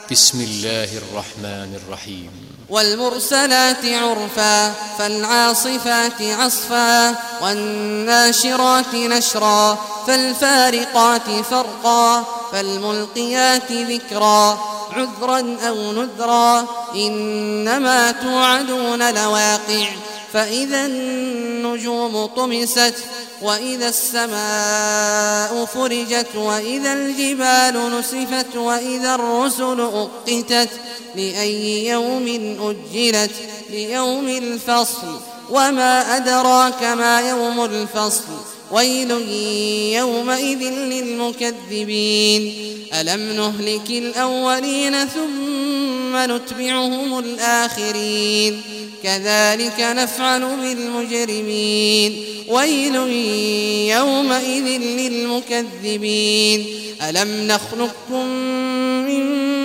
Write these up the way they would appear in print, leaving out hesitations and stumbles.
بسم الله الرحمن الرحيم. والمرسلات عرفا فالعاصفات عصفا والناشرات نشرا فالفارقات فرقا فالملقيات ذكرا عذرا أو نذرا إنما توعدون لواقع فإذا النجوم طمست وإذا السماء فرجت وإذا الجبال نسفت وإذا الرسل أقتت لأي يوم أجلت ليوم الفصل وما أدراك ما يوم الفصل ويل يومئذ للمكذبين ألم نهلك الأولين ثم نتبعهم الآخرين كذلك نفعل بالمجرمين ويل يومئذ للمكذبين ألم نخلقكم من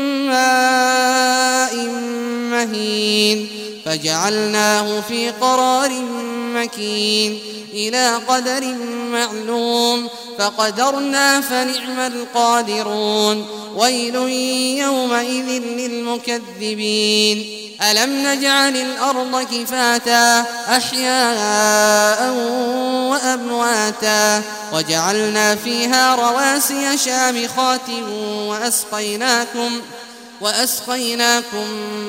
ماء مهين فجعلناه في قرار مكين إلى قدر معلوم فقدرنا فنعم القادرون ويل يومئذ للمكذبين ألم نجعل الأرض كفاتا أحياء وأمواتا وجعلنا فيها رواسي شامخات وأسقيناكم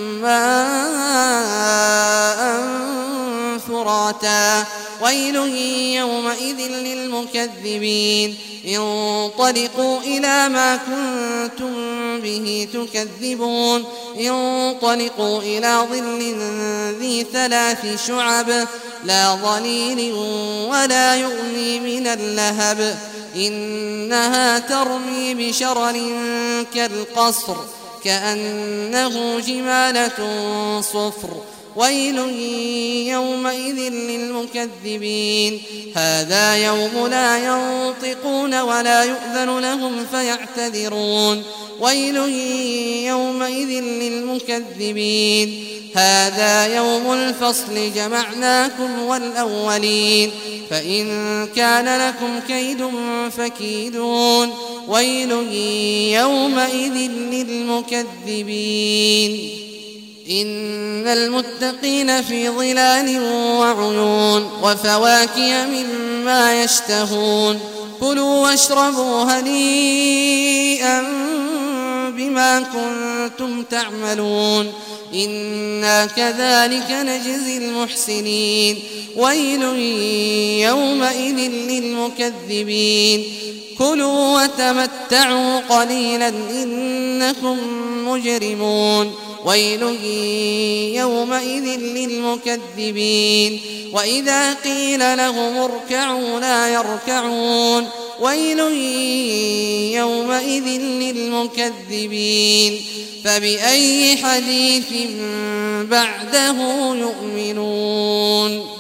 ماء فراتا ويل يومئذ للمكذبين انطلقوا إلى ما كنتم به تكذبون انطلقوا إلى ظل ذي 3 شعب لا ظليل ولا يغني من اللهب إنها ترمي بشرر كالقصر كأنه جمالة صفر ويل يومئذ للمكذبين هذا يوم لا ينطقون ولا يؤذن لهم فيعتذرون ويل يومئذ للمكذبين هذا يوم الفصل جمعناكم والأولين فإن كان لكم كيد فكيدون ويل يومئذ للمكذبين إن المتقين في ظلال وعيون وفواكه مما يشتهون كلوا واشربوا هنيئا بما كنتم تعملون إنا كذلك نجزي المحسنين ويل يومئذ للمكذبين كلوا وتمتعوا قليلا إنكم مجرمون ويل يومئذ للمكذبين وإذا قيل لهم اركعوا لا يركعون ويل يومئذ للمكذبين فبأي حديث بعده يؤمنون.